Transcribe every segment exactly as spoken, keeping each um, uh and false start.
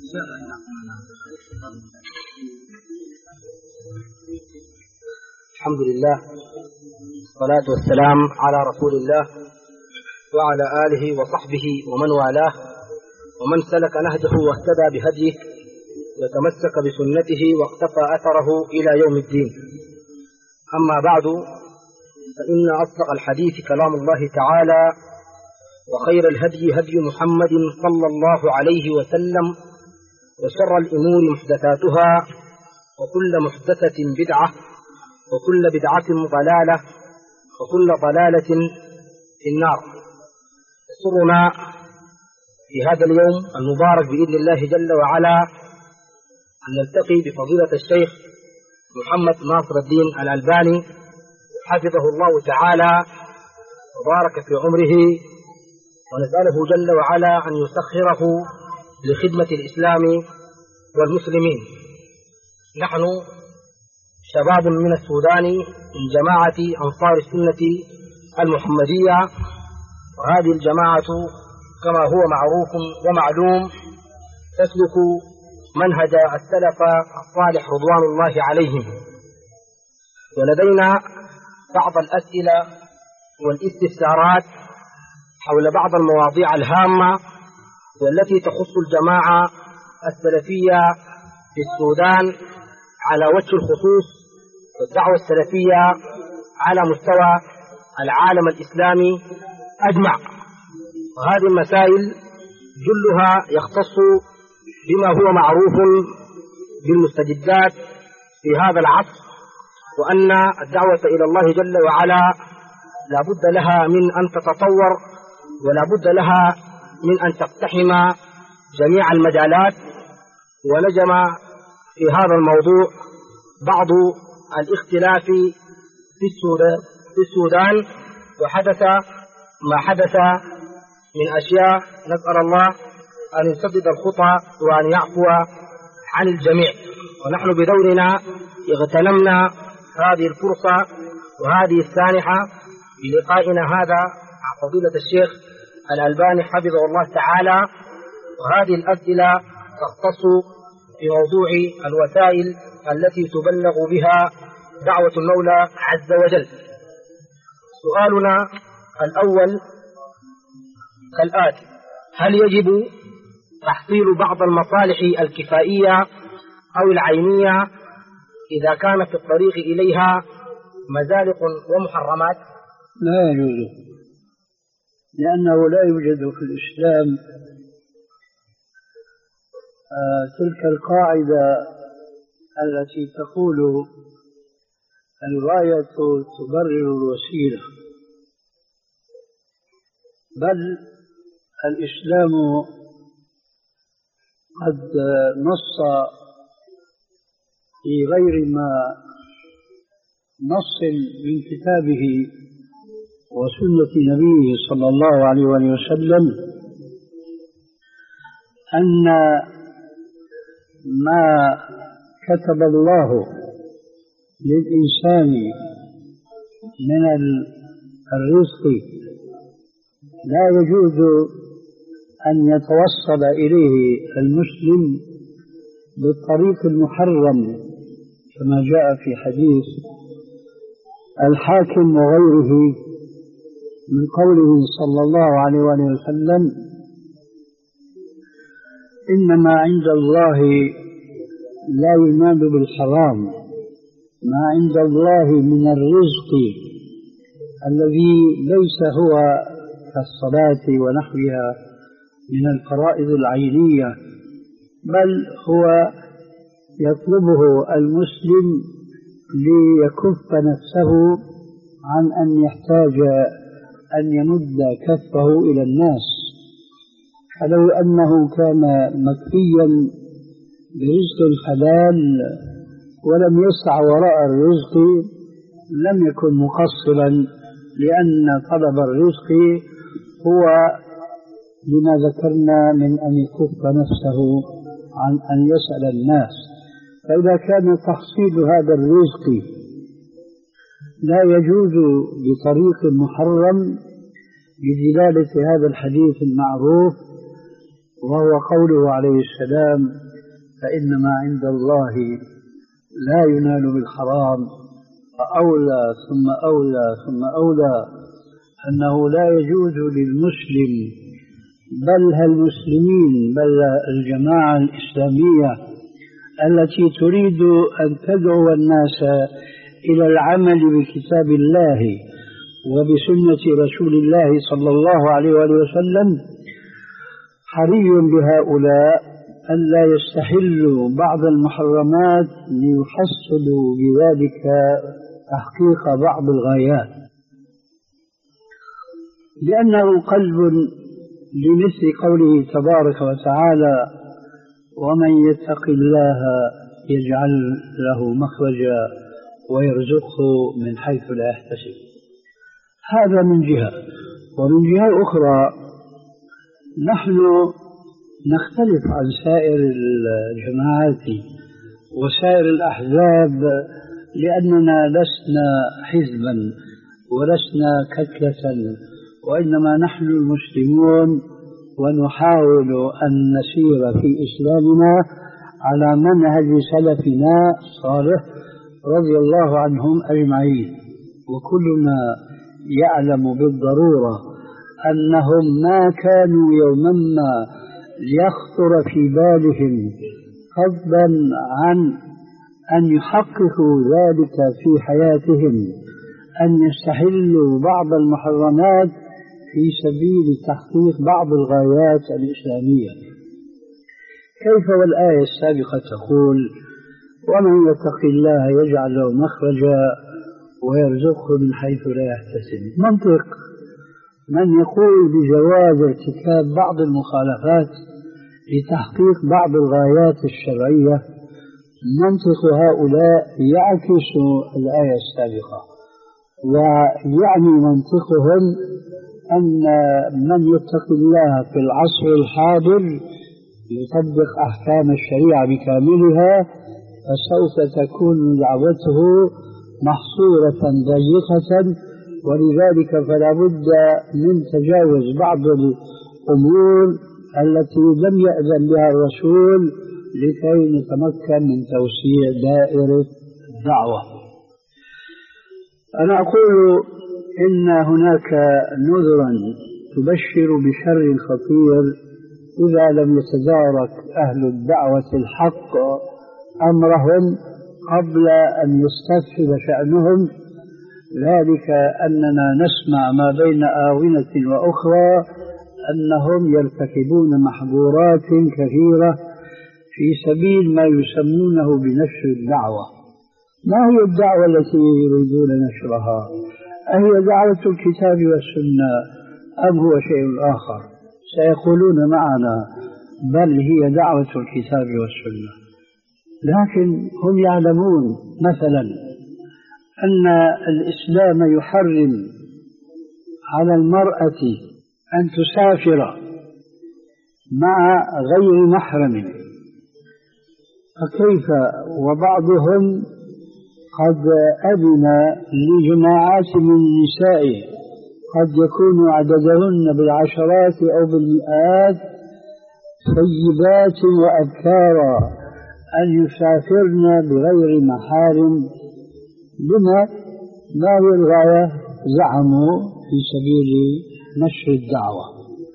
الحمد لله والصلاة والسلام على رسول الله وعلى آله وصحبه ومن والاه ومن سلك نهجه واهتدى بهديه وتمسك بسنته واقتفى أثره إلى يوم الدين. أما بعد، فإن أصدق الحديث كلام الله تعالى، وخير الهدي هدي محمد صلى الله عليه وسلم، وشر الأمور محدثاتها، وكل محدثة بدعة، وكل بدعة ضلالة، وكل ضلالة في النار. يسرنا في هذا اليوم المبارك بإذن الله جل وعلا أن نلتقي بفضيلة الشيخ محمد ناصر الدين الألباني حفظه الله تعالى وبارك في عمره، ونسأله جل وعلا أن يسخره لخدمة الإسلام والمسلمين. نحن شباب من السودان من جماعة أنصار السنة المحمدية، وهذه الجماعة كما هو معروف ومعلوم تسلك منهج السلف الصالح رضوان الله عليهم. ولدينا بعض الأسئلة والاستفسارات حول بعض المواضيع الهامة والتي تخص الجماعة السلفية في السودان على وجه الخصوص، والدعوة السلفية على مستوى العالم الإسلامي أجمع. وهذه المسائل جلها يختص بما هو معروف بالمستجدات في هذا العصر، وأن الدعوة إلى الله جل وعلا لا بد لها من أن تتطور، ولا بد لها من أن تقتحم جميع المجالات. ونجم في هذا الموضوع بعض الاختلاف في السودان، وحدث ما حدث من أشياء نسأل الله أن يسدد الخطى وأن يعفو عن الجميع. ونحن بدورنا اغتنمنا هذه الفرصة وهذه السانحة بلقائنا هذا مع فضيلة الشيخ الألباني حفظه الله تعالى، وهذه الأسئلة تختص بموضوع الوسائل التي تبلغ بها دعوة المولى عز وجل. سؤالنا الأول كالآتي: هل يجب تحصيل بعض المصالح الكفائية أو العينية إذا كان في الطريق إليها مزالق ومحرمات؟ لا يجوز، لأنه لا يوجد في الإسلام آه تلك القاعدة التي تقول الغاية تبرر الوسيلة، بل الإسلام قد نص في غير ما نص من كتابه وسنة نبيه صلى الله عليه وسلم أن ما كتب الله للإنسان من الرزق لا يجوز أن يتوصل إليه المسلم بالطريق المحرم، كما جاء في حديث الحاكم وغيره من قوله صلى الله عليه وسلم: إنما عند الله لا ينال بالحرام، ما عند الله من الرزق الذي ليس هو كالصلاة ونحوها من الفرائض العينية، بل هو يطلبه المسلم ليكف نفسه عن أن يحتاج أن يمد كفه إلى الناس. فلو أنه كان مكفيا برزق الحلال ولم يسع وراء الرزق لم يكن مقصرا، لأن طلب الرزق هو لما ذكرنا من أن يكف نفسه عن أن يسأل الناس. فإذا كان تحصيل هذا الرزق لا يجوز بطريق محرم بدلالة هذا الحديث المعروف: وهو قوله عليه السلام: فإنما عند الله لا ينال بالحرام، فأولى ثم أولى ثم أولى أنه لا يجوز للمسلم بل المسلمين بل الجماعة الإسلامية التي تريد أن تدعو الناس إلى العمل بكتاب الله وبسنة رسول الله صلى الله عليه وسلم، حري بهؤلاء ألا يستحلوا بعض المحرمات ليحصلوا بذلك تحقيق بعض الغايات، لأنه قلب لمثل قوله تبارك وتعالى: ومن يتق الله يجعل له مخرجا ويرزقه من حيث لا يحتسب. هذا من جهة. ومن جهة أخرى نحن نختلف عن سائر الجماعات وسائر الأحزاب، لأننا لسنا حزبا ولسنا كتلة، وإنما نحن المسلمون ونحاول أن نسير في إسلامنا على منهج سلفنا الصالح رضي الله عنهم أجمعين. وكلنا يعلم بالضرورة أنهم ما كانوا يوما ما ليخطر في بالهم فضلا عن أن يحققوا ذلك في حياتهم أن يستحلوا بعض المحرمات في سبيل تحقيق بعض الغايات الإسلامية. كيف والآية السابقة تقول: ومن يتق الله يجعل له مخرجا ويرزقه من حيث لا يحتسب. منطق من يقول بجواز ارتكاب بعض المخالفات لتحقيق بعض الغايات الشرعية، منطق هؤلاء يعكس الآية السابقة، ويعني منطقهم أن من يتق الله في العصر الحاضر يطبق أحكام الشريعة بكاملها، فسوف تكون دعوته محصورة ضيقة، ولذلك فلا بد من تجاوز بعض الأمور التي لم يأذن بها الرسول لكي نتمكن من توسيع دائرة الدعوة. أنا أقول إن هناك نذرا تبشر بشر خطير إذا لم يتدارك أهل الدعوة الحق أمرهم قبل أن يستفحل شأنهم، ذلك أننا نسمع ما بين آونة وأخرى أنهم يرتكبون محظورات كثيرة في سبيل ما يسمونه بنشر الدعوة. ما هي الدعوة التي يريدون نشرها؟ أهي دعوة الكتاب والسنة أم هو شيء آخر؟ سيقولون معنا: بل هي دعوة الكتاب والسنة. لكن هم يعلمون مثلا أن الإسلام يحرم على المرأة أن تسافر مع غير محرم، فكيف وبعضهم قد أذن لجماعات من النساء قد يكون عددهن بالعشرات أو بالمئات سيبات وأبكارا أن يسافرن بغير محارم. لما؟ ما هي الغاية؟ زعموا في سبيل نشر الدعوة.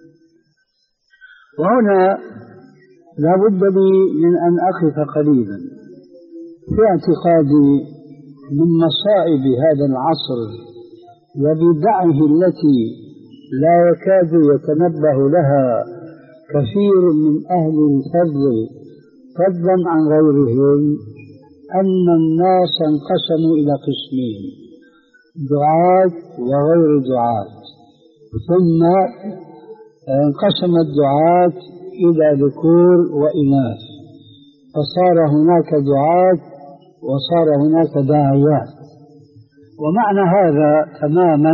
وهنا لا بد لي من أن أقف قليلا في اعتقادي من مصائب هذا العصر وبدعه التي لا يكاد يتنبه لها كثير من أهل الفضل فضلا عن غيرهم، أن الناس انقسموا إلى قسمين: دعاة وغير دعاة. ثم انقسم الدعاة إلى ذكور وإناث، فصار هناك دعاة وصار هناك داعيات. ومعنى هذا تماما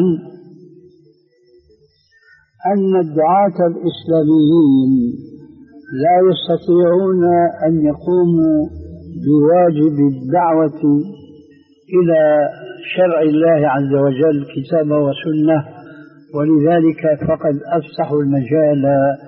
أن الدعاة الإسلاميين لا يستطيعون أن يقوموا بواجب الدعوة إلى شرع الله عز وجل كتابه وسنة، ولذلك فقد أفسحوا المجال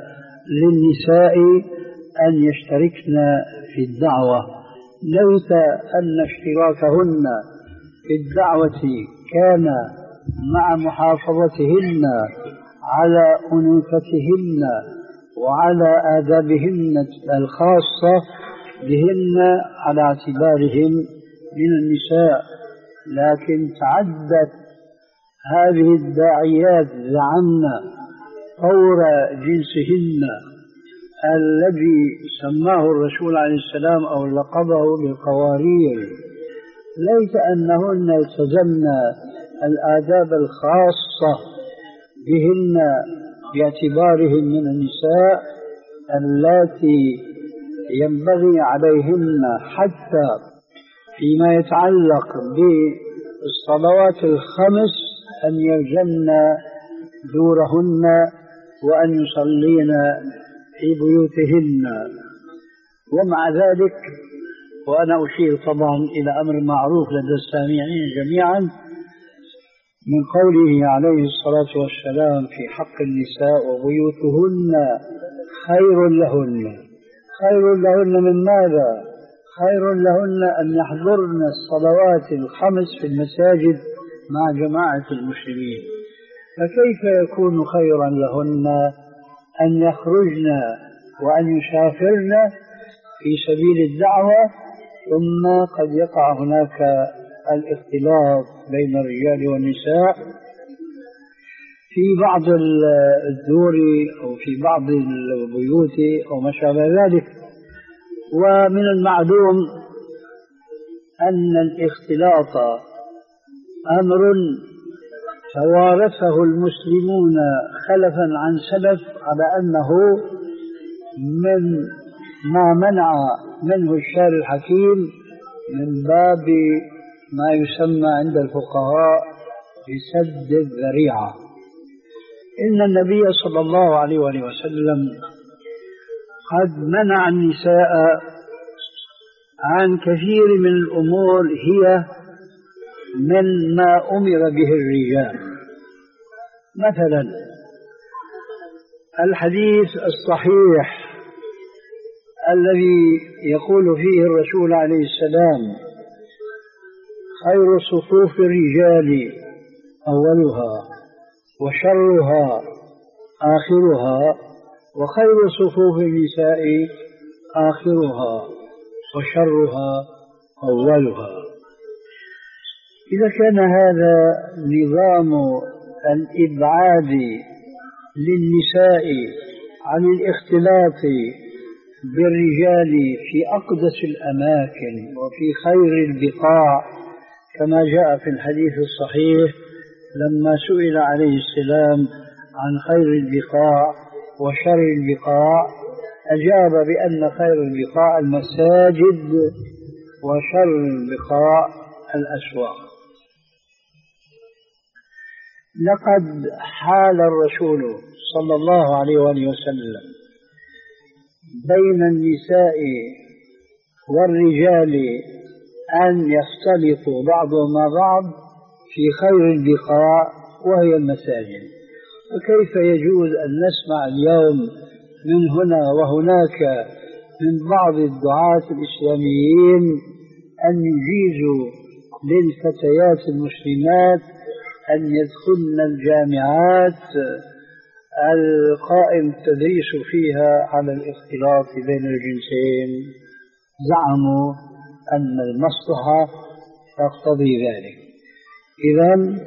للنساء أن يشتركن في الدعوة، ليس أن اشتراكهن في الدعوة كان مع محافظتهن على أنوثتهن وعلى آدابهن الخاصة بهن على اعتبارهن من النساء، لكن تعدت هذه الداعيات زعمنا طور جنسهن الذي سماه الرسول عليه السلام أو لقبه بالقوارير، ليس أنهن التزمن الآداب الخاصة بهن باعتبارهن من النساء اللاتي ينبغي عليهن حتى فيما يتعلق بالصلوات الخمس أن يلزمن دورهن وأن يصلين في بيوتهن. ومع ذلك وأنا أشير طبعا إلى أمر معروف لدى السامعين جميعا من قوله عليه الصلاة والسلام في حق النساء وبيوتهن خير لهن. خير لهن من ماذا؟ خير لهن أن يحضرن الصلوات الخمس في المساجد مع جماعة المسلمين، فكيف يكون خيرا لهن أن يخرجن وأن يسافرن في سبيل الدعوة ثم قد يقع هناك الاختلاط بين الرجال والنساء في بعض الدور أو في بعض البيوت أو ما شابه ذلك. ومن المعلوم أن الاختلاط أمر توارثه المسلمون خلفا عن سلف على أنه من ما منع منه الشارع الحكيم من باب ما يسمى عند الفقهاء بسد الذريعة. إن النبي صلى الله عليه وسلم قد منع النساء عن كثير من الأمور هي من ما أمر به الرجال. مثلا الحديث الصحيح الذي يقول فيه الرسول عليه السلام خير صفوف الرجال أولها وشرها آخرها وخير صفوف النساء آخرها وشرها أولها. إذا كان هذا نظام الإبعاد للنساء عن الاختلاط بالرجال في أقدس الأماكن وفي خير البقاع كما جاء في الحديث الصحيح لما سئل عليه السلام عن خير البقاع وشر البقاع أجاب بأن خير البقاع المساجد وشر البقاع الأسواق. لقد حال الرسول صلى الله عليه وآله وسلم بين النساء والرجال أن يختلطوا بعضهم مع بعض في خير البقاع وهي المساجد. وكيف يجوز أن نسمع اليوم من هنا وهناك من بعض الدعاة الإسلاميين أن يجيزوا للفتيات المسلمات أن يدخلن الجامعات القائم التدريس فيها على الاختلاط بين الجنسين؟ زعموا أن المصلحة تقتضي ذلك. إذن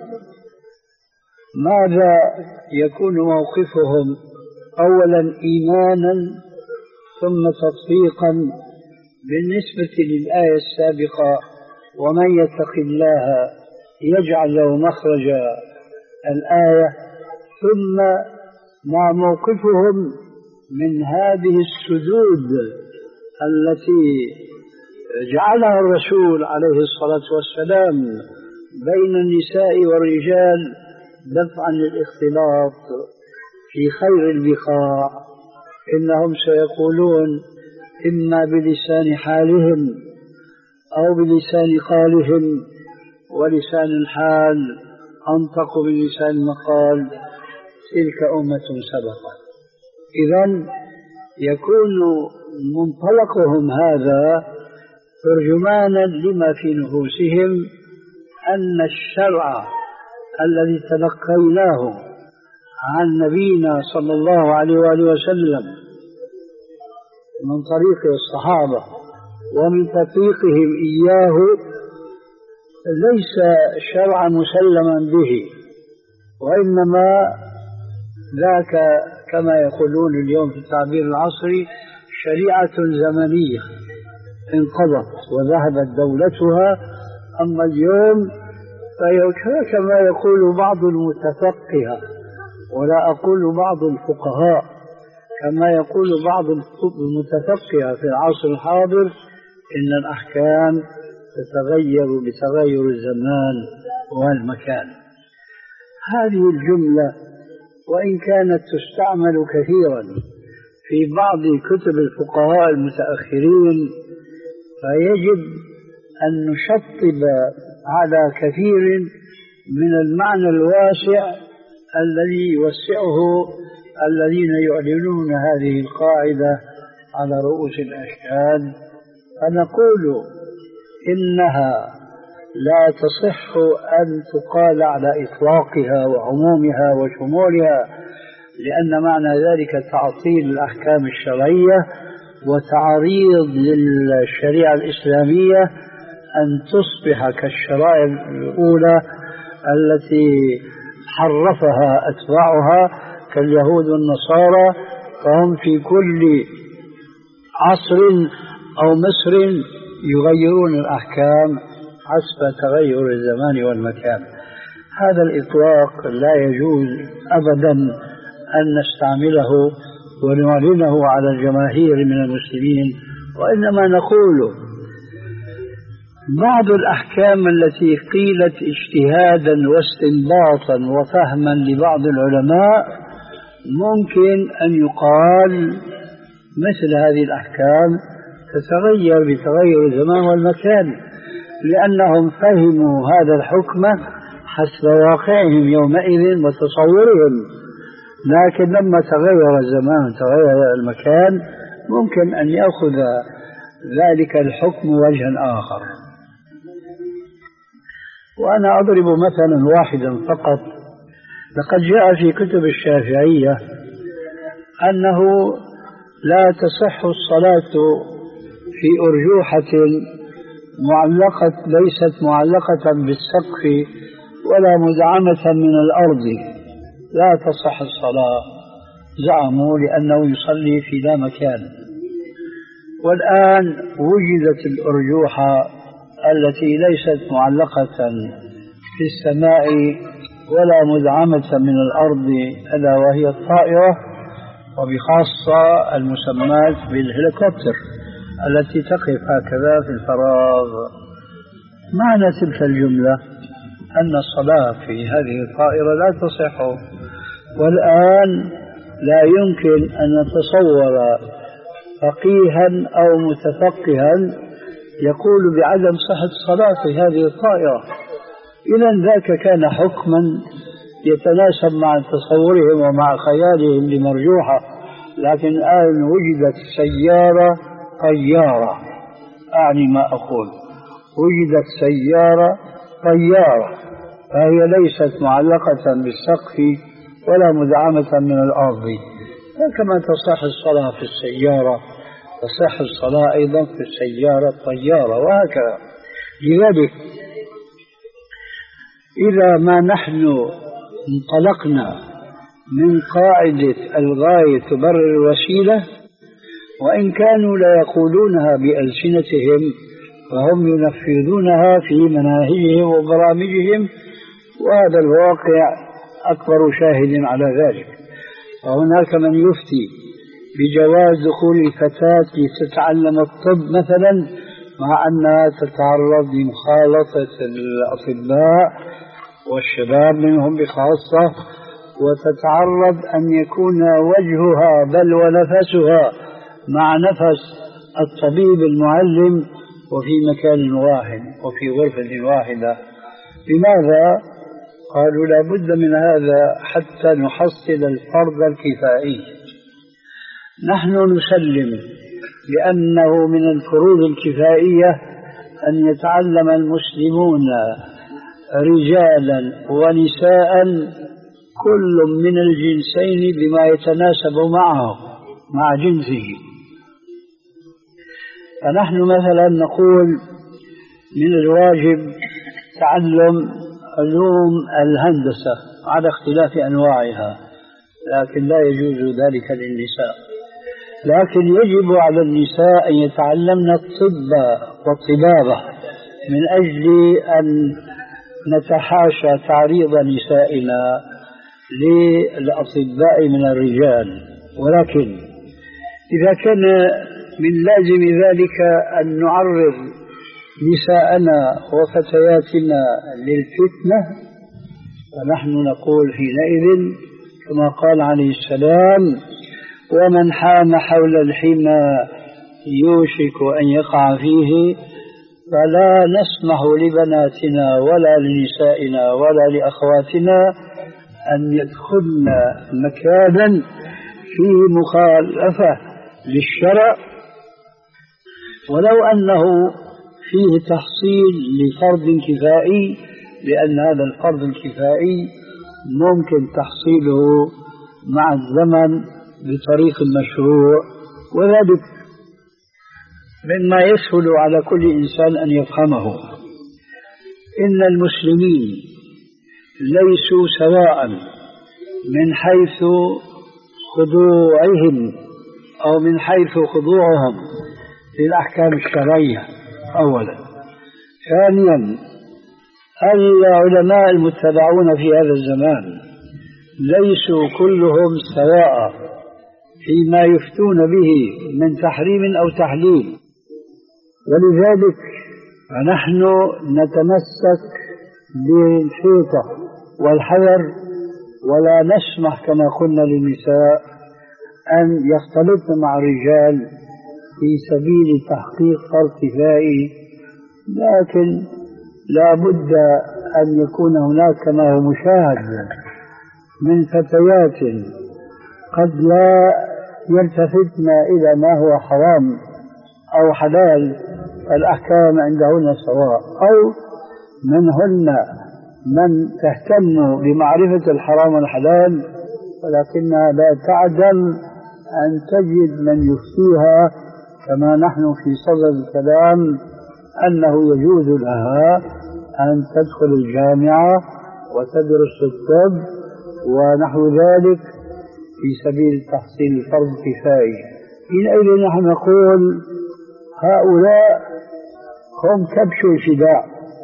ماذا يكون موقفهم؟ أولا إيمانا ثم تطبيقا بالنسبة للآية السابقة ومن يتق الله يجعل له مخرجا الآية، ثم مع موقفهم من هذه السدود التي جعلها الرسول عليه الصلاة والسلام بين النساء والرجال دفعا للاختلاط في خير البقاع. إنهم سيقولون إما بلسان حالهم أو بلسان قالهم، ولسان الحال أنطق بلسان المقال، تلك أمة سبقت. إذن يكون منطلقهم هذا ترجمانا لما في نفوسهم أن الشرع الذي تلقيناه عن نبينا صلى الله عليه وآله وسلم من طريق الصحابة ومن تطبيقهم إياه ليس شرعا مسلما به، وإنما ذاك كما يقولون اليوم في التعبير العصري شريعة زمنية انقضت وذهبت دولتها. أما اليوم فهي كما يقول بعض المتفقهة، ولا أقول بعض الفقهاء، كما يقول بعض المتفقهة في العصر الحاضر إن الأحكام تتغير بتغير الزمان والمكان. هذه الجملة وإن كانت تستعمل كثيرا في بعض كتب الفقهاء المتأخرين، فيجب أن نشطب على كثير من المعنى الواسع الذي يوسعه الذين يعلنون هذه القاعدة على رؤوس الأشهاد، فنقول إنها لا تصح أن تقال على إطلاقها وعمومها وشمولها، لأن معنى ذلك تعطيل الأحكام الشرعية وتعريض للشريعة الإسلامية أن تصبح كالشرائع الأولى التي حرفها أتباعها كاليهود والنصارى، فهم في كل عصر أو مصر يغيرون الأحكام حسب تغير الزمان والمكان. هذا الإطلاق لا يجوز أبدا أن نستعمله ونعلنه على الجماهير من المسلمين، وإنما نقول بعض الأحكام التي قيلت اجتهادا واستنباطا وفهما لبعض العلماء ممكن أن يقال مثل هذه الأحكام تتغير بتغير الزمان والمكان، لأنهم فهموا هذا الحكم حسب واقعهم يومئذ وتصورهم، لكن لما تغير الزمان وتغير المكان ممكن أن يأخذ ذلك الحكم وجها آخر. وأنا أضرب مثلا واحدا فقط. لقد جاء في كتب الشافعية أنه لا تصح الصلاة في أرجوحة معلقة ليست معلقة بالسقف ولا مدعمة من الأرض، لا تصح الصلاة، زعموا لأنه يصلي في لا مكان. والآن وجدت الأرجوحة التي ليست معلقة في السماء ولا مدعمة من الأرض ألا وهي الطائرة، وبخاصة المسمات بالهليكوبتر التي تقف هكذا في الفراغ. معنى تلك الجملة أن الصلاة في هذه الطائرة لا تصح، والآن لا يمكن أن نتصور فقيها أو متفقها يقول بعدم صحة الصلاة في هذه الطائرة. إذن ذاك كان حكما يتناسب مع تصورهم ومع خيالهم لمرجوحة، لكن الآن وجدت سيارة طيارة، أعني ما أقول، وجدت سيارة طيارة فهي ليست معلقة بالسقف ولا مدعمة من الأرض، فكما تصح الصلاة في السيارة تصح الصلاة أيضا في السيارة الطيارة، وهكذا. لذلك إذا ما نحن انطلقنا من قاعدة الغاية تبرر الوسيلة، وإن كانوا لا يقولونها بألسنتهم فهم ينفذونها في مناهجهم وبرامجهم، وهذا الواقع أكبر شاهد على ذلك. وهناك من يفتي بجواز دخول الفتاة لتتعلم الطب مثلا، مع أنها تتعرض لمخالطة الأطباء والشباب منهم بخاصة، وتتعرض أن يكون وجهها بل ونفسها مع نفس الطبيب المعلم وفي مكان واحد وفي غرفة واحدة. لماذا؟ قالوا لا بد من هذا حتى نحصل الفرض الكفائي، نحن نسلم لأنه من الفروض الكفائية أن يتعلم المسلمون رجالا ونساء كل من الجنسين بما يتناسب معه مع جنسه. فنحن مثلا نقول من الواجب تعلم علوم الهندسة على اختلاف أنواعها، لكن لا يجوز ذلك للنساء. لكن يجب على النساء أن يتعلمن الطب والطبابة من أجل أن نتحاشى تعريض نسائنا للأطباء من الرجال. ولكن إذا كان من لازم ذلك أن نعرض نساءنا وفتياتنا للفتنة، فنحن نقول حينئذ كما قال عليه السلام: ومن حام حول الحمى يوشك أن يقع فيه، فلا نسمح لبناتنا ولا لنسائنا ولا لأخواتنا أن يدخلن مكانا فيه مخالفة للشرع، ولو أنه فيه تحصيل لفرض كفائي، لأن هذا الفرض الكفائي ممكن تحصيله مع الزمن بطريق مشروع، وذلك مما يسهل على كل إنسان أن يفهمه. إن المسلمين ليسوا سواء من حيث خضوعهم أو من حيث خضوعهم للأحكام الشرعية أولا. ثانيا، العلماء المتبعون في هذا الزمان ليسوا كلهم سواء فيما يفتون به من تحريم أو تحليل، ولذلك نحن نتمسك بالحيطة والحذر، ولا نسمح كما قلنا للنساء أن يختلطن مع الرجال في سبيل تحقيق فرض كفائي. لكن لا بد أن يكون هناك كما هو مشاهد من فتيات قد لا يلتفتن إلى ما هو حرام أو حلال، الأحكام عندهن سواء، أو منهن من تهتم بمعرفة الحرام والحلال ولكنها لا تعدم أن تجد من يفتيها كما نحن في صدد الكلام أنه يجوز لها أن تدخل الجامعة وتدرس الطب ونحو ذلك في سبيل تحصيل الفرض الكفائي. حينئذ نحن نقول هؤلاء هم كبش الفداء،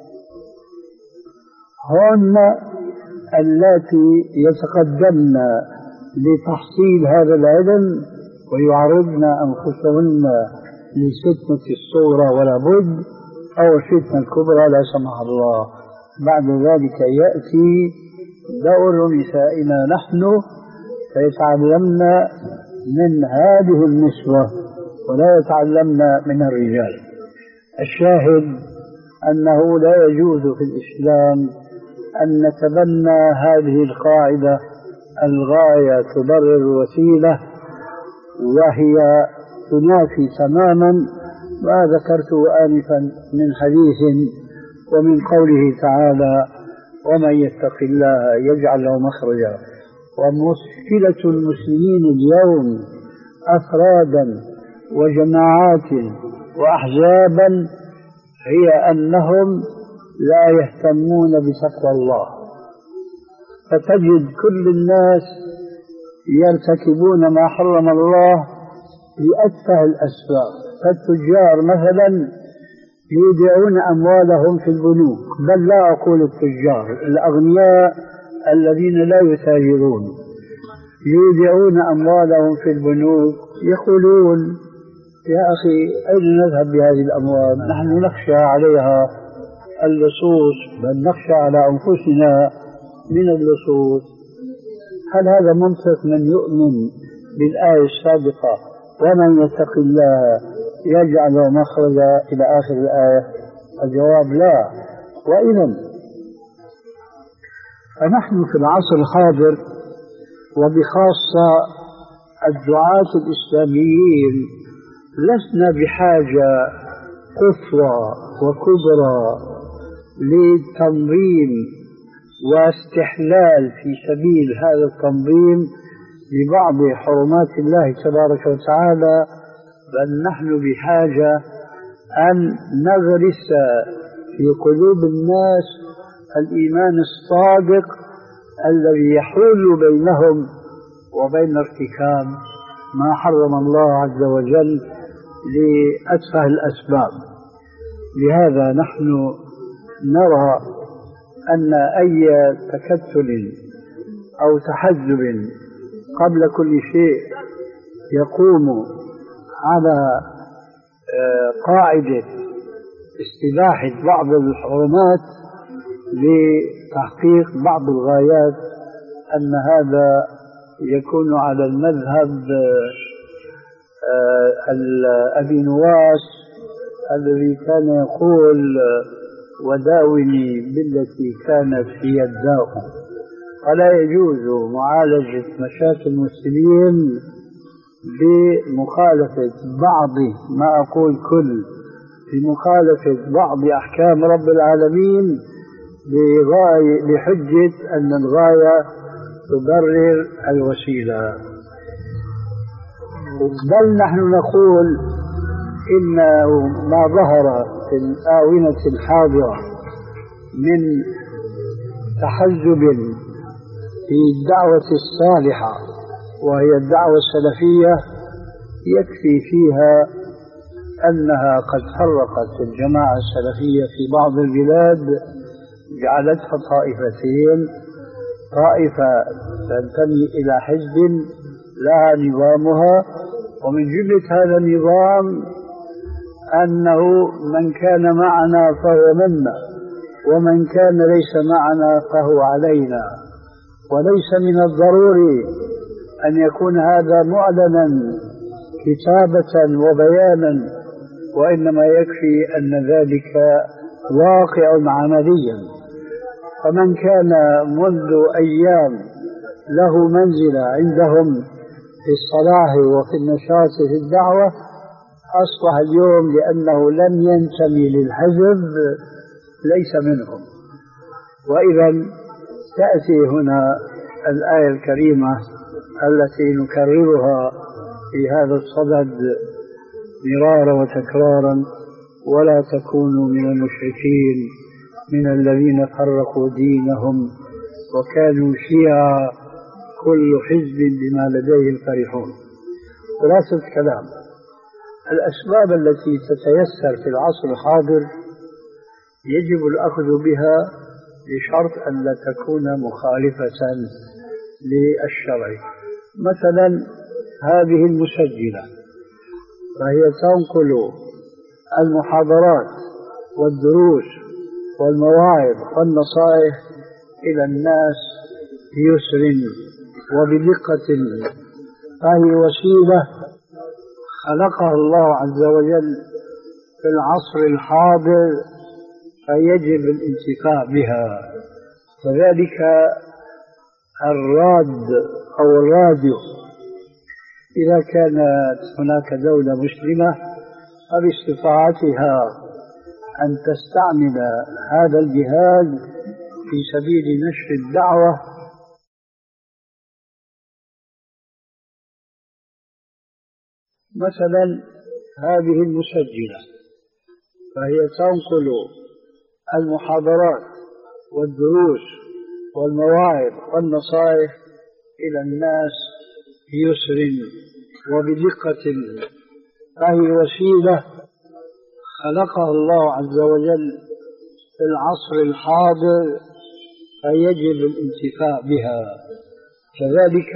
هن اللاتي يتقدمن لتحصيل هذا العلم ويعرضن أنفسهن للفتنة الصغرى ولا بد، أو الفتنة الكبرى لا سمح الله. بعد ذلك يأتي دور نسائنا نحن فيتعلمن من هذه النسوة ولا يتعلمن من الرجال. الشاهد أنه لا يجوز في الإسلام أن نتبنى هذه القاعدة: الغاية تبرر الوسيلة، وهي تنافي تماما ما ذكرته آنفا من حديث ومن قوله تعالى: ومن يتق الله يجعل له مخرجا. ومشكلة المسلمين اليوم أفرادا وجماعات وأحزابا هي أنهم لا يهتمون بتقوى الله، فتجد كل الناس يرتكبون ما حرم الله بأتفه الأسباب. فالتجار مثلا يودعون أموالهم في البنوك، بل لا أقول التجار، الأغنياء الذين لا يتاجرون يودعون أموالهم في البنوك، يقولون: يا أخي أين نذهب بهذه الأموال؟ نحن نخشى عليها اللصوص، بل نخشى على أنفسنا من اللصوص. هل هذا منطق من يؤمن بالآية السابقة: ومن يتق الله يجعل له مخرجا إلى آخر الآية؟ الجواب لا. وإذا فنحن في العصر الحاضر وبخاصة الدعاة الإسلاميين لسنا بحاجة قصوى وكبرى لتنظيم واستحلال في سبيل هذا التنظيم لبعض حرمات الله تبارك وتعالى، بل نحن بحاجة أن نغرس في قلوب الناس الإيمان الصادق الذي يحول بينهم وبين ارتكاب ما حرم الله عز وجل لأتفه الأسباب. لهذا نحن نرى أن أي تكتل أو تحزب قبل كل شيء يقوم على قاعدة استباحة بعض الحرمات لتحقيق بعض الغايات، أن هذا يكون على المذهب أبي نواس الذي كان يقول وداوني بالتي كانت هي الداء. ولا يجوز معالجة مشاكل المسلمين بمخالفة بعض، ما أقول كل، بمخالفة بعض أحكام رب العالمين بغاية بحجة أن الغاية تبرر الوسيلة. بل نحن نقول إن ما ظهر في الآونة الحاضرة من تحزب في الدعوة الصالحة وهي الدعوة السلفية يكفي فيها أنها قد فرقت الجماعة السلفية في بعض البلاد، جعلتها طائفتين: طائفة تنتمي إلى حزب لها نظامها، ومن جملة هذا النظام أنه من كان معنا فهو منا، ومن كان ليس معنا فهو علينا. وليس من الضروري أن يكون هذا معلنا كتابة وبيانا، وإنما يكفي أن ذلك واقع عمليا. فمن كان منذ أيام له منزلة عندهم في الصلاح وفي النشاط في الدعوة أصبح اليوم لأنه لم ينتمي للحزب ليس منهم. وإذا تأتي هنا الآية الكريمة التي نكررها في هذا الصدد مرارا وتكرارا: ولا تكونوا من المشركين من الذين فرقوا دينهم وكانوا شيعا كل حزب بما لديهم فرحون. خلاصة الكلام: الأسباب التي تتيسر في العصر الحاضر يجب الأخذ بها بشرط أن لا تكون مخالفة للشرع. مثلا هذه المسجلة فهي تنقل المحاضرات والدروس والمواعظ والنصائح إلى الناس بيسر وبدقة، فهي وسيلة خلقها الله عز وجل في العصر الحاضر فيجب الانتفاع بها. وذلك الراد أو الراديو، إذا كانت هناك دولة مسلمة فباستطاعتها أن تستعمل هذا الجهاز في سبيل نشر الدعوة. مثلا هذه المسجلة فهي تنقل المحاضرات والدروس والمواعظ والنصائح إلى الناس بيسر وبدقة، فهي وسيلة خلقها الله عز وجل في العصر الحاضر فيجب الانتفاع بها. كذلك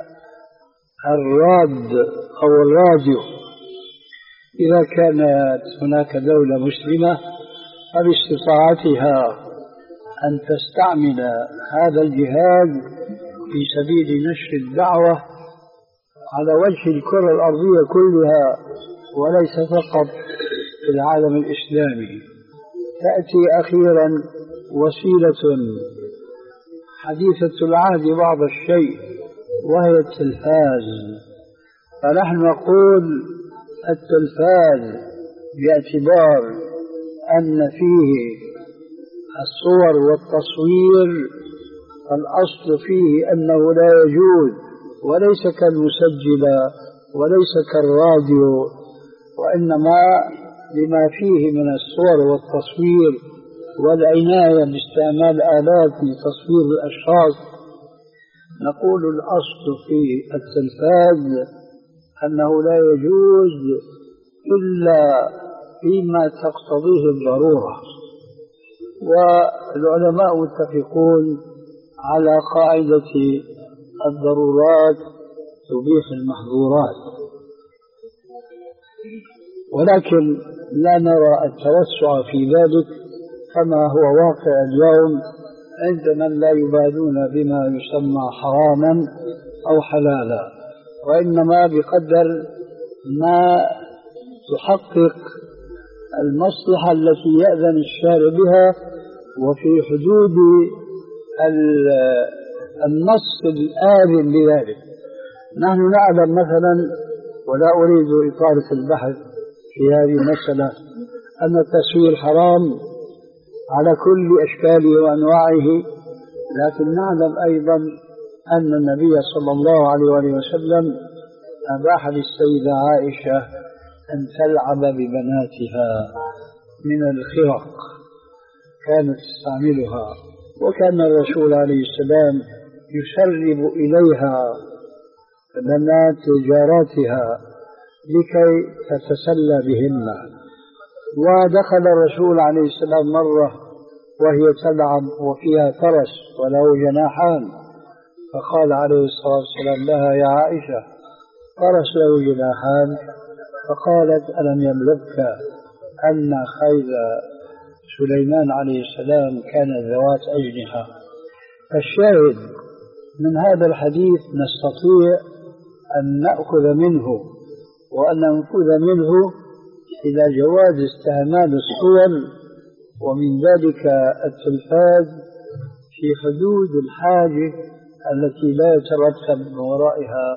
الراد أو الراديو، إذا كانت هناك دولة مسلمة فباستطاعتها أن تستعمل هذا الجهاز في سبيل نشر الدعوة على وجه الكرة الأرضية كلها وليس فقط في العالم الإسلامي. تأتي أخيرا وسيلة حديثة العهد بعض الشيء وهي التلفاز. فنحن نقول التلفاز باعتبار أن فيه الصور والتصوير الأصل فيه أنه لا يجوز، وليس كالمسجلة وليس كالراديو، وإنما لما فيه من الصور والتصوير والعناية باستعمال آلات لتصوير الأشخاص. نقول الأصل في التلفاز أنه لا يجوز إلا فيما تقتضيه الضرورة، والعلماء متفقون على قاعدة الضرورات تبيح المحظورات، ولكن لا نرى التوسع في ذلك كما هو واقع اليوم عند من لا يبالون بما يسمى حراما أو حلالا، وإنما بقدر ما تحقق المصلحة التي يأذن الشارع بها وفي حدود النص الآذن بذلك. نحن نعلم مثلا، ولا أريد إطالة البحث في هذه المسألة، أن التصوير حرام على كل أشكاله وأنواعه، لكن نعلم أيضا أن النبي صلى الله عليه وسلم أباح للسيدة عائشة أن تلعب ببناتها من الخرق كانت تستعملها، وكان الرسول عليه السلام يسرب إليها بنات جاراتها لكي تتسلى بهن. ودخل الرسول عليه السلام مرة وهي تلعب وفيها فرس وله جناحان، فقال عليه الصلاة والسلام لها: يا عائشة، فرس له جناحان؟ فقالت: ألم يبلغك أن خيل سليمان عليه السلام كان ذوات أجنحة؟ الشاهد من هذا الحديث نستطيع أن نأخذ منه وأن ننفذ منه إلى جواز استعمال الصور، ومن ذلك التلفاز في حدود الحاجة التي لا يترتب من ورائها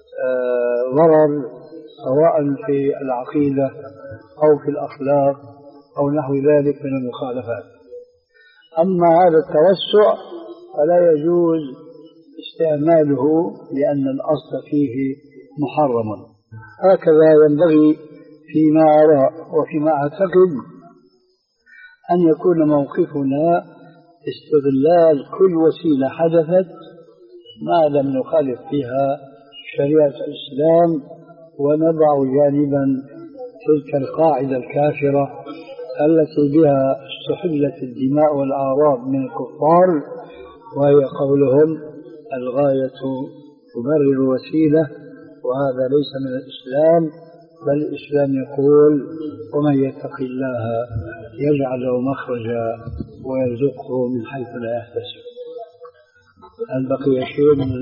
ضرر، سواء في العقيدة أو في الأخلاق أو نحو ذلك من المخالفات. أما هذا التوسع فلا يجوز استعماله لأن الأصل فيه محرم. هكذا ينبغي فيما أرى وفيما أعتقد أن يكون موقفنا استغلال كل وسيلة حدثت ما لم نخالف فيها شريعة الإسلام، ونضع جانبا تلك القاعدة الكافرة التي بها استحلت الدماء والأعراض من الكفار، وهي قولهم: الغاية تبرر الوسيلة، وهذا ليس من الإسلام، بل الإسلام يقول: ومن يتق الله يجعل له مخرجا ويرزقه من حيث لا يحتسب. هل بقي شيء من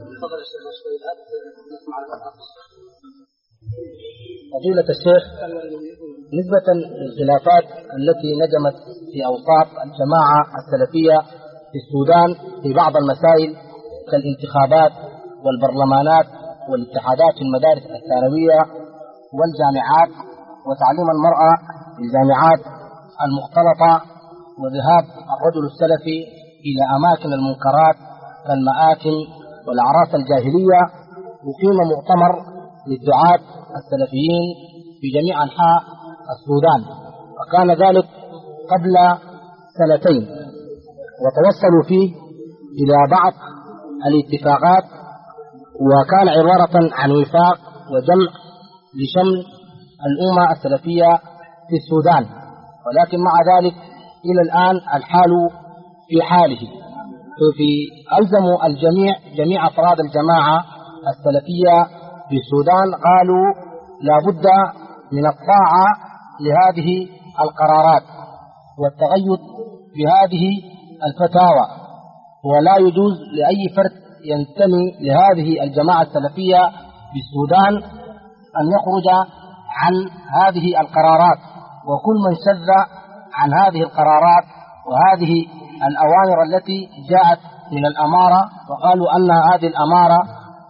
فضيلة الشيخ؟ نسبة للخلافات التي نجمت في أوساط الجماعة السلفية في السودان في بعض المسائل كالانتخابات والبرلمانات والاتحادات في المدارس الثانوية والجامعات، وتعليم المرأة في الجامعات المختلطة، وذهاب الرجل السلفي إلى أماكن المنكرات كالمآتم والأعراس الجاهلية، وقيم مؤتمر للدعاة السلفيين في جميع أنحاء السودان، وكان ذلك قبل سنتين، وتوصلوا فيه إلى بعض الاتفاقات، وكان عبارة عن وفاق وجمع لشمل الأمة السلفية في السودان، ولكن مع ذلك إلى الآن الحال في حاله. في ألزموا الجميع جميع أفراد الجماعة السلفية في السودان، قالوا لا بد من الطاعة لهذه القرارات والتغيث بهذه الفتاوى، ولا يجوز لأي فرد ينتمي لهذه الجماعة السلفية في السودان أن يخرج عن هذه القرارات، وكل من شذ عن هذه القرارات وهذه الأوامر التي جاءت من الأمارة، وقالوا أن هذه الأمارة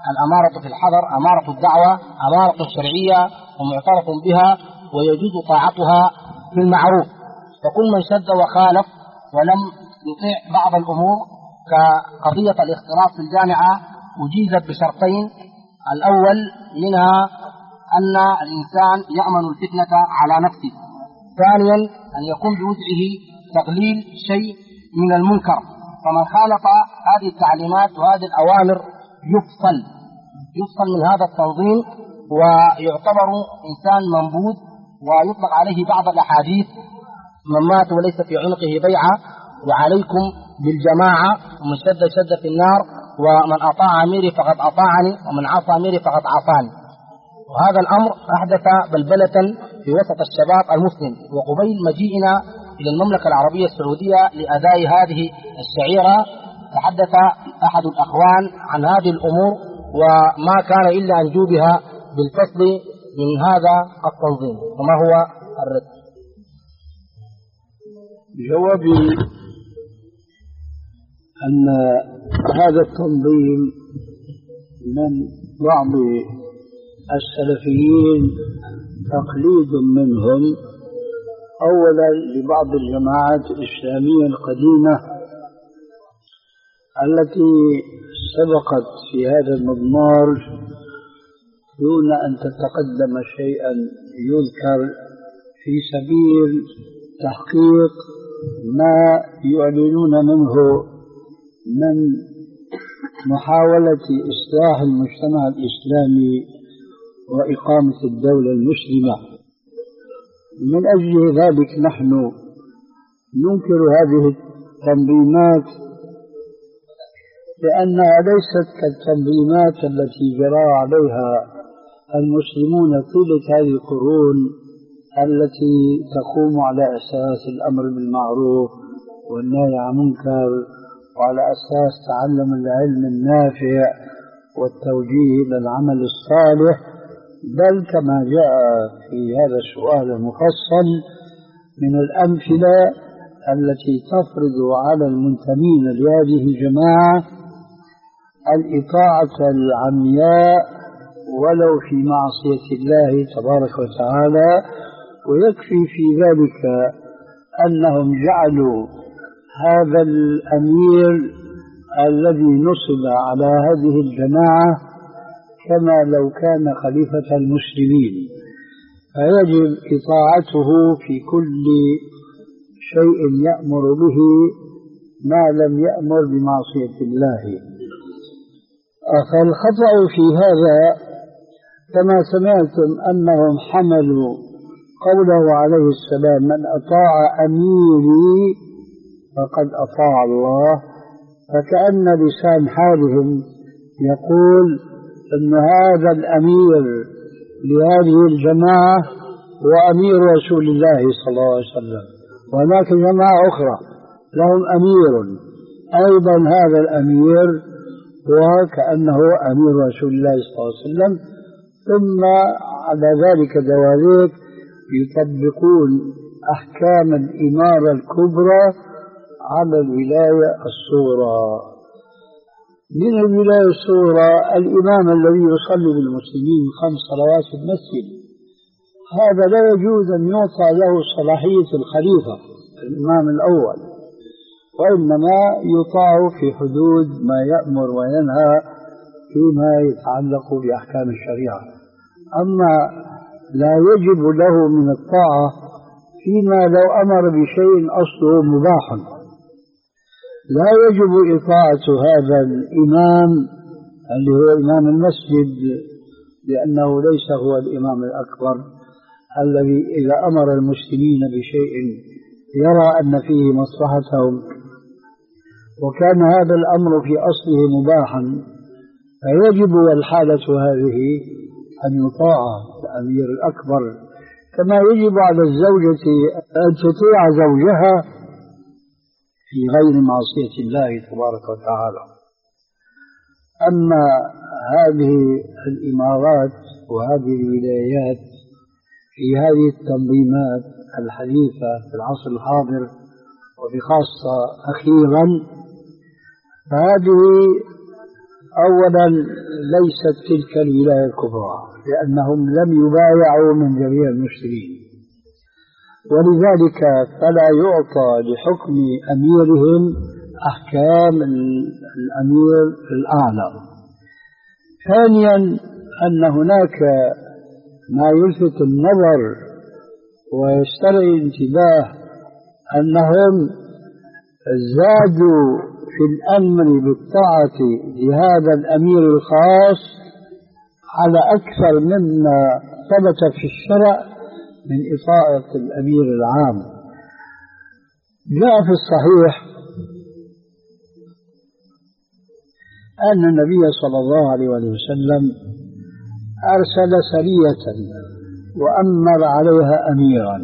الأمارة في الحضر أمارة الدعوة أمارة شرعية ومعترف بها ويجوز طاعتها في المعروف. فكل من شد وخالف ولم يطيع بعض الأمور كقضية الاختلاط في الجامعة أجيزت بشرطين: الأول منها أن الإنسان يأمن الفتنة على نفسه، ثانيا أن يكون بوسعه تقليل شيء من المنكر، فمن خالف هذه التعليمات وهذه الأوامر يفصل يفصل من هذا التنظيم ويعتبر إنسان منبوذ، ويطلق عليه بعض الأحاديث: من مات وليس في عنقه بيعة، وعليكم بالجماعة، ومن شد شد في النار، ومن أطاع أميري فقد أطاعني، ومن عصى أميري فقد عصاني. وهذا الأمر أحدث بلبلة في وسط الشباب المسلم. وقبيل مجيئنا إلى المملكة العربية السعودية لأداء هذه الشعيرة تحدث أحد الأخوان عن هذه الأمور، وما كان إلا أن جوبها بالفصل من هذا التنظيم. وما هو الرد؟ جوابي أن هذا التنظيم من بعض السلفيين تقليد منهم، أولا لبعض الجماعات الإسلامية القديمة التي سبقت في هذا المضمار دون أن تتقدم شيئا يذكر في سبيل تحقيق ما يعلنون منه من محاولة إصلاح المجتمع الإسلامي وإقامة الدولة المسلمة. من أجل ذلك نحن ننكر هذه التنظيمات لأنها ليست كالتنظيمات التي جرى عليها المسلمون طيلة هذه القرون، التي تقوم على أساس الأمر بالمعروف والنهي عن المنكر، وعلى أساس تعلم العلم النافع والتوجيه إلى العمل الصالح، بل كما جاء في هذا السؤال المفصل من الأمثلة التي تفرض على المنتمين لهذه الجماعة الإطاعة العمياء ولو في معصية الله تبارك وتعالى. ويكفي في ذلك أنهم جعلوا هذا الأمير الذي نصب على هذه الجماعة كما لو كان خليفة المسلمين، فيجب إطاعته في كل شيء يأمر به ما لم يأمر بمعصية الله. فالخطأ في هذا كما سمعتم أنهم حملوا قوله عليه السلام: من أطاع أميري فقد أطاع الله، فكأن لسان حالهم يقول أن هذا الأمير لهذه الجماعة هو أمير رسول الله صلى الله عليه وسلم، وهناك جماعة أخرى لهم أمير أيضا، هذا الأمير هو كأنه أمير رسول الله صلى الله عليه وسلم. ثم على ذلك دواليك يطبقون أحكام الإمارة الكبرى على الولاية الصغرى. من الولاية الصغرى الإمام الذي يصلي بالمسلمين خمس صلوات في المسجد، هذا لا يجوز أن يعطى له صلاحية الخليفة الإمام الأول، وإنما يطاع في حدود ما يأمر وينهى فيما يتعلق بأحكام الشريعة. أما لا يجب له من الطاعة فيما لو أمر بشيء أصله مباح. لا يجب إطاعة هذا الإمام اللي هو إمام المسجد، لأنه ليس هو الإمام الأكبر الذي إذا أمر المسلمين بشيء يرى أن فيه مصلحتهم، وكان هذا الأمر في أصله مباحا، فيجب والحالة هذه أن يطاع الأمير الأكبر، كما يجب على الزوجة أن تطيع زوجها في غير معصية الله تبارك وتعالى. أما هذه الإمارات وهذه الولايات في هذه التنظيمات الحديثة في العصر الحاضر وبخاصة أخيرا، فهذه أولا ليست تلك الولاية الكبرى، لأنهم لم يبايعوا من جميع المسلمين، ولذلك فلا يعطى لحكم أميرهم أحكام الأمير الأعلى. ثانيا أن هناك ما يلفت النظر ويسترعي الانتباه أنهم زادوا في الأمر بالطاعة لهذا الأمير الخاص على أكثر مما ثبت في الشرع من إطاعة الأمير العام. جاء في الصحيح أن النبي صلى الله عليه وسلم أرسل سرية وأمر عليها أميرا،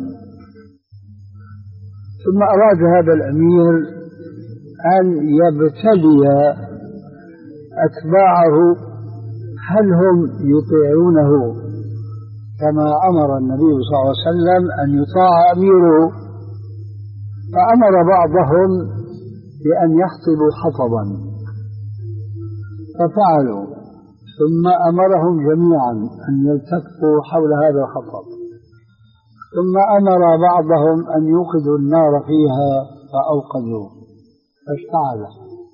ثم أراد هذا الأمير أن يبتلي أتباعه هل هم يطيعونه كما أمر النبي صلى الله عليه وسلم أن يطاع أميره. فأمر بعضهم بأن يحطبوا حطبا ففعلوا، ثم أمرهم جميعا أن يلتفوا حول هذا الحطب، ثم أمر بعضهم أن يوقدوا النار فيها فأوقدوا فاشتعل،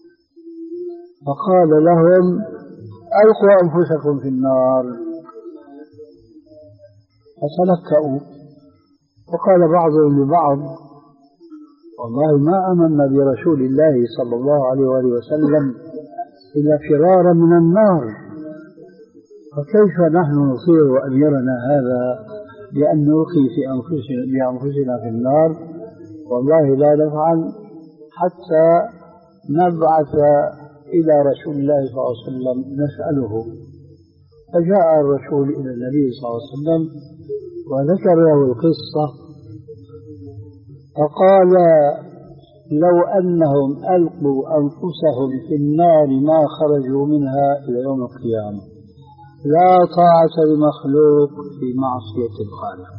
فقال لهم ألقوا أنفسكم في النار فتلكأوا. وقال بعضهم لبعض والله ما آمنا برسول الله صلى الله عليه وآله وسلم إلا فرارا من النار، فكيف نحن نطيع أميرنا هذا بأن نلقي في أنفسنا, بأنفسنا في النار؟ والله لا نفعل حتى نبعث إلى رسول الله صلى الله عليه وسلم نسأله. فجاء الرسول إلى النبي صلى الله عليه وسلم وذكر له القصة، فقال لو أنهم ألقوا أنفسهم في النار ما خرجوا منها إلى يوم القيامة، لا طاعة لمخلوق في معصية الخالق.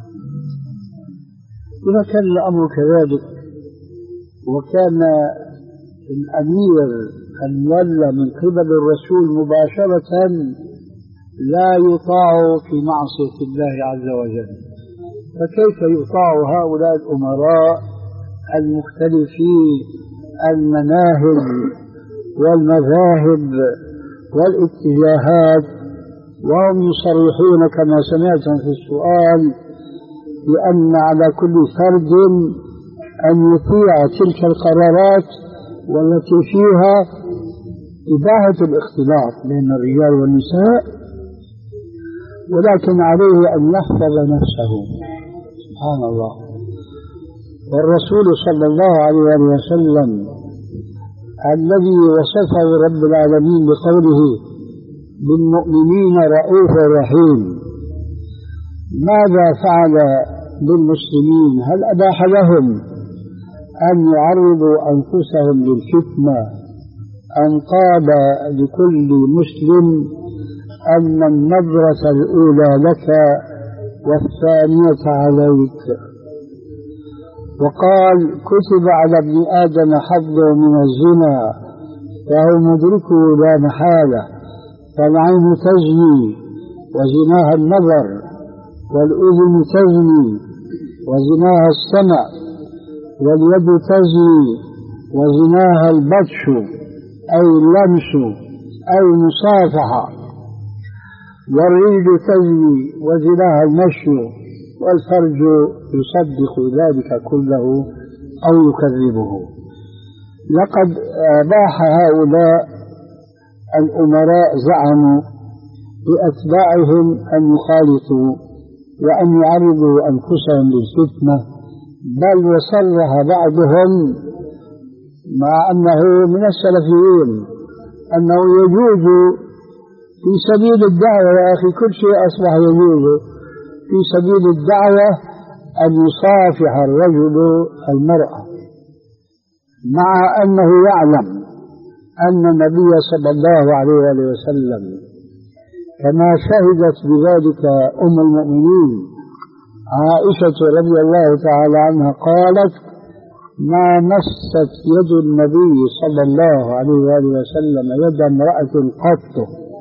إذا كان الأمر كذلك وكان الأمير المولى من قبل الرسول مباشرة لا يطاع في معصية الله عز وجل، فكيف يطاع هؤلاء الأمراء المختلفين المناهج والمذاهب والاتجاهات وهم يصرحون كما سمعتم في السؤال بأن على كل فرد أن يطيع تلك القرارات والتي فيها إباحة الاختلاط بين الرجال والنساء، ولكن عليه أن يحفظ نفسه. سبحان الله. والرسول صلى الله عليه وسلم الذي وصفه رب العالمين بقوله بالمؤمنين رؤوف رحيم، ماذا فعل بالمسلمين؟ هل أباح لهم أن يعرضوا أنفسهم للفتنة أم قال لكل مسلم أن النظرة الأولى لك والثانية عليك؟ وقال كتب على ابن آدم حظه من الزنا فهو مدركه لا محالة، فالعين تزني وزناها النظر، والأذن تزني وزناها السمع، واليد تزني وزناها البطش أي اللمس أي المصافحة، والرجل تزني وزناها المشي، والفرج يصدق ذلك كله أو يكذبه. لقد أباح هؤلاء الأمراء زعموا لأتباعهم أن يخالطوا وأن يعرضوا أنفسهم للفتنة، بل وصرح بعضهم مع أنه من السلفيين أنه يجوز في سبيل الدعوة، يا أخي كل شيء أصبح يجوز في سبيل الدعوة أن يصافح الرجل المرأة، مع أنه يعلم أن النبي صلى الله عليه وسلم كما شهدت بذلك أم المؤمنين عائشة رضي الله تعالى عنها قالت ما مست يد النبي صلى الله عليه وآله وسلم يد امرأة قط،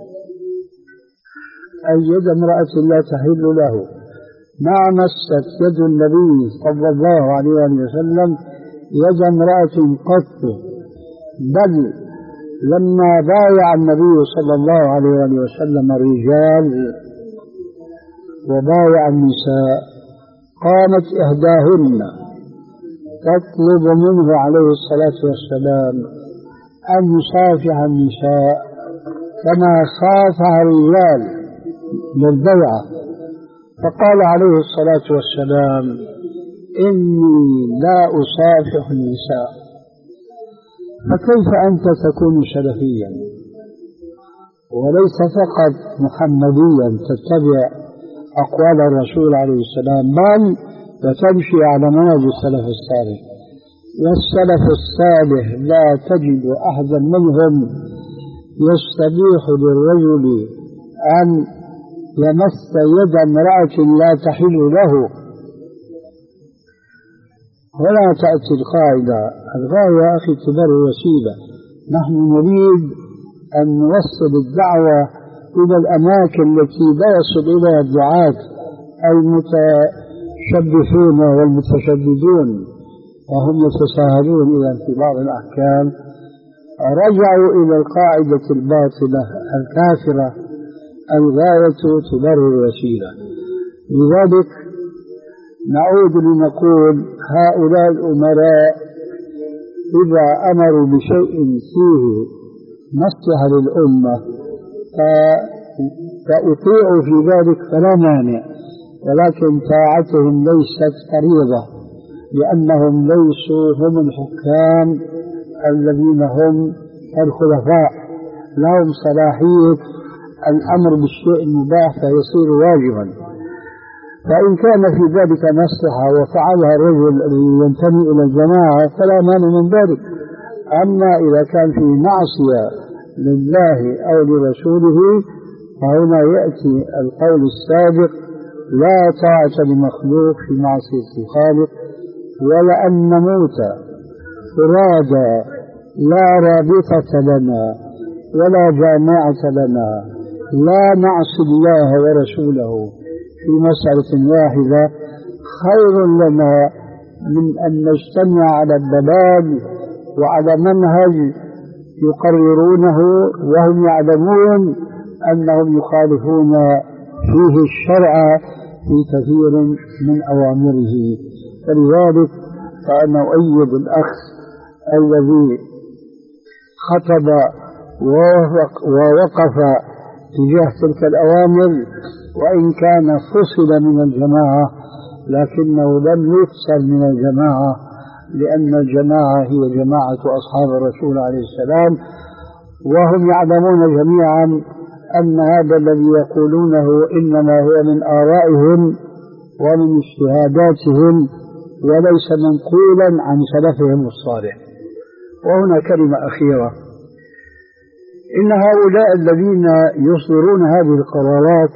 أي يد امرأة لا تحل له. ما مست يد النبي صلى الله عليه وآله وسلم يد امرأة قط، بل لما بايع النبي صلى الله عليه وآله وسلم الرجال وبايع النساء قامت إحداهن تطلب منه عليه الصلاة والسلام أن يصافح النساء كما صافح الرجال للبيعة، فقال عليه الصلاة والسلام: إني لا أصافح النساء. فكيف أنت تكون سلفيا وليس فقط محمديا تتبع أقوال الرسول عليه السلام، بل وتمشي على منهج السلف الصالح؟ والسلف الصالح لا تجد أحدا منهم يستبيح للرجل أن يمس يد امرأة لا تحل له. ولا تأتي القاعدة، الغاية يا أخي تبر وسيلة. نحن نريد أن نوصل الدعوة إلى الأماكن التي لا يصل إليها الدعاة المتشبثون والمتشددون وهم يتساهلون إلى في بعض الأحكام، رجعوا إلى القاعدة الباطلة الكافرة: الغاية تبرر الوسيلة. لذلك نعود لنقول: هؤلاء الأمراء إذا أمروا بشيء فيه مصلحة للأمة فأطيعوا في ذلك فلا مانع، ولكن طاعتهم ليست فريضة، لأنهم ليسوا هم الحكام الذين هم الخلفاء، لهم صلاحية الأمر بالشيء المباح فيصير واجبا. فإن كان في ذلك مصلحة وفعلها الرجل الذي ينتمي إلى الجماعة فلا مانع من ذلك. أما إذا كان في معصية لله أو لرسوله فهنا يأتي القول السابق: لا طاعة لمخلوق في معصية الخالق. ولأن نموت فرادى لا رابطة لنا ولا جامعة لنا، لا نعصي الله ورسوله في مسألة واحدة، خير لنا من أن نجتمع على الضلال وعلى منهج يقررونه وهم يعلمون أنهم يخالفون فيه الشرع في كثير من أوامره. فلذلك فأنا أؤيد الأخ الذي خطب ووقف تجاه تلك الأوامر، وإن كان فصل من الجماعة لكنه لم يفصل من الجماعة، لأن الجماعة هي جماعة أصحاب الرسول عليه السلام، وهم يعلمون جميعا أن هذا الذي يقولونه إنما هو من آرائهم ومن اجتهاداتهم وليس منقولا عن سلفهم الصالح. وهنا كلمة أخيرة: إن هؤلاء الذين يصدرون هذه القرارات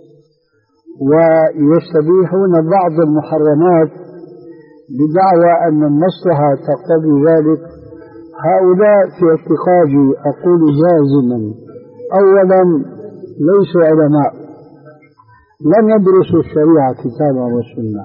ويستبيحون بعض المحرمات بدعوى أن المصلحة تقتضي ذلك، هؤلاء في اعتقادي أقول جازما: أولا ليسوا علماء، لم يدرسوا الشريعة كتابا وسنة،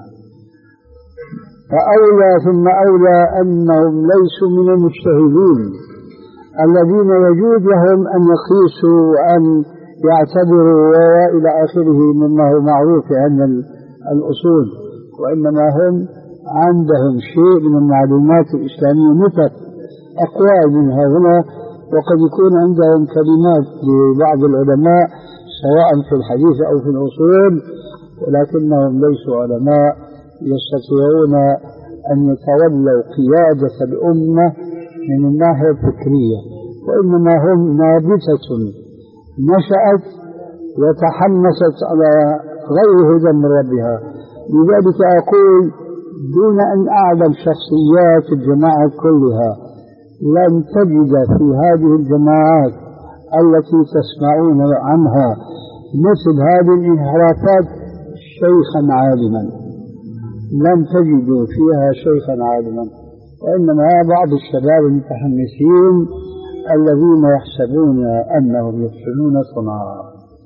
فأولى ثم أولى أنهم ليسوا من المجتهدين الذين يجوز لهم أن يقيسوا وأن يعتبروا وإلى آخره مما هو معروف عن الأصول، وإنما هم عندهم شيء من المعلومات الإسلامية نفت أقوال منها هنا، وقد يكون عندهم كلمات لبعض العلماء سواء في الحديث أو في الأصول، ولكنهم ليسوا علماء يستطيعون أن يتولوا قيادة الأمة من الناحية الفكرية، وإنما هم نابتة نشأت وتحمست على غير هدى من ربها. لذلك أقول دون أن أعلم شخصيات الجماعة كلها لن تجد في هذه الجماعات التي تسمعون عنها مثل هذه الانحرافات شيخا عالما، لن تجدوا فيها شيخا عالما. وإنما بعض الشباب المتحمسين الذين يحسبون أنهم يحسنون صنعا.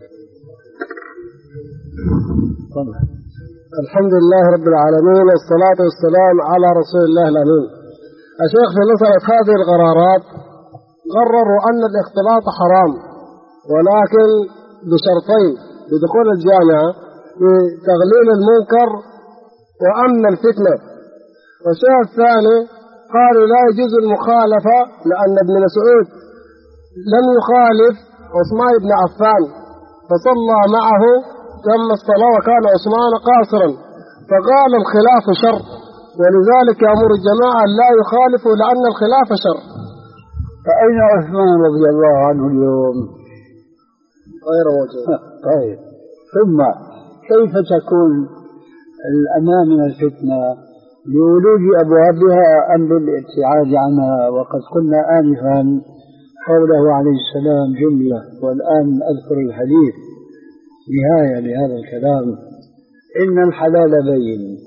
الحمد لله رب العالمين والصلاة والسلام على رسول الله الأمين. الشيخ في مسألة هذه القرارات قرروا أن الاختلاط حرام، ولكن بشرطين: بدخول الجامعة بتغليل المنكر وأمن الفتنة. والشيء الثاني قالوا لا يجوز المخالفة، لأن ابن مسعود لم يخالف عثمان بن عفان فصلى معه ثم الصلاة وكان عثمان قاصرا، فقال الخلاف شر، ولذلك يأمر الجماعة لا يخالفوا لأن الخلاف شر. فأين عثمان رضي الله عنه اليوم؟ غير موجود. طيب، ثم كيف تكون الأمان من الفتنة لولوج أبوابها أم بالابتعاد عنها؟ وقد قلنا آنفا قوله عليه السلام جملة، والآن أذكر الحديث نهاية لهذا الكلام: إن الحلال بين